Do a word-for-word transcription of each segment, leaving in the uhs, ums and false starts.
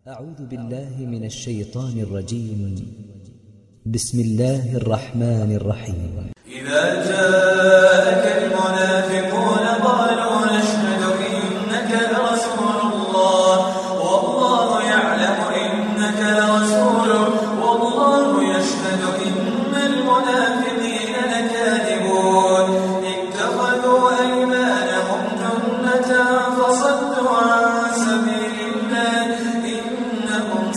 أعوذ بالله من الشيطان الرجيم. بسم الله الرحمن الرحيم. إذا جاءك المنافقون قالوا نشهد إنك لرسول الله والله يعلم إنك لرسوله والله يشهد إن المنافقين لكاذبون اتخذوا أيمانهم جنة فصدوا عن سبيل الله إنهم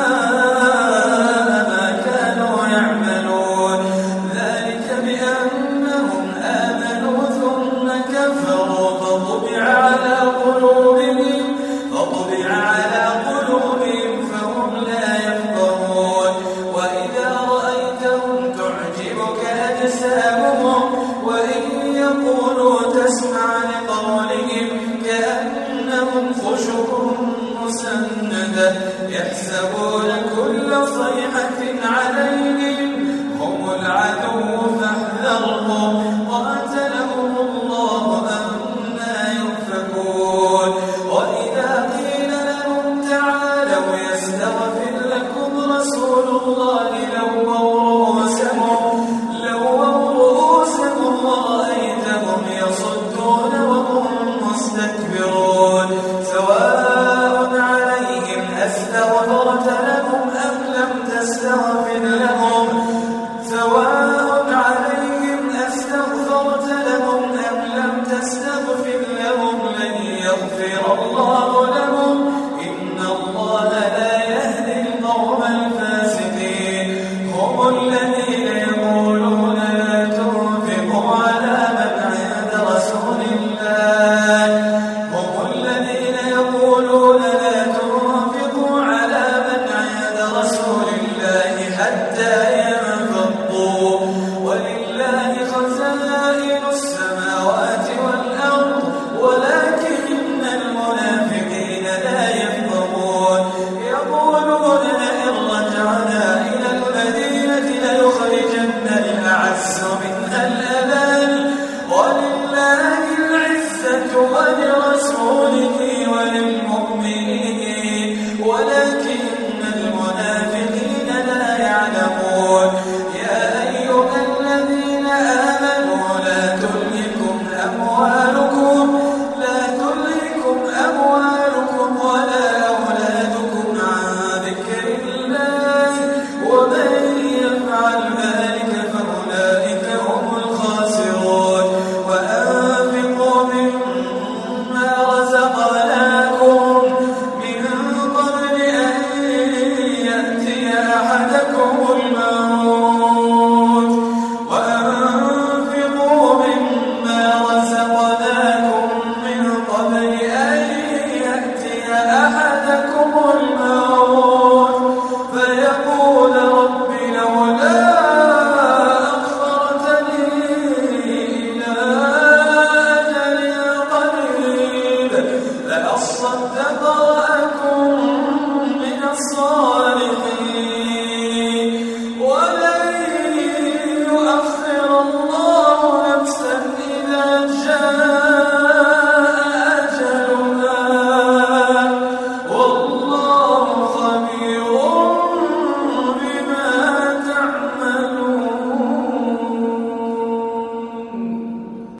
ساء ما كانوا يعملون ذلك بأنهم آمنوا ثم كفروا فطبع على قلوبهم فطبع على قلوبهم فهم لا يفقهون وإذا رأيتهم تعجبك أجسامهم وإن يقولوا تسمع لقولهم كأنهم خشب مسندة يحسبون كل صيحة عليهم هم العدو فاحذرهم قاتلهم الله أنا يؤفكون وإذا قيل لهم تعالوا يستغفر لكم رسول الله لووا رؤوسهم لووا رؤوسهم ورأيتهم يصدون وهم مستكبرون سواء عليهم أستغفرت لهم أم لم تستغفر لهم سواء عليهم أستغفرت لهم أم لم تستغفر لهم لن يغفر الله لهم إن الله لا يهدي القوم الفاسقين هم الذين يقولون لا تنفقوا على من عند رسول الله هم الذين يقولون لا تنفقوا على من عند رسول الله حتى ينفضوا ولله خزائن السماوات والأرض ولكن المنافقين لا يفقهون يقولون لئن رجعنا إلى المدينة ليخرجن الأعز منها الأذل ولله العزة ولرسوله وللمؤمنين ولكن المنافقين لا يعلمون يا أيها الذين آمنوا لا تلهكم أموالكم لا تلهكم أموالكم ولا أولادكم عن ذكر الله ومن يفعل ذلك فأولئك هم الخاسرون وأنفقوا مما رزقناكم من قبل أن يأتي أحدكم الموت وأنفقوا مما رزقناكم من قبل أن يأتي أحدكم الموت فيقول رب لولا أخرتني إلى أجل قريب لأصدق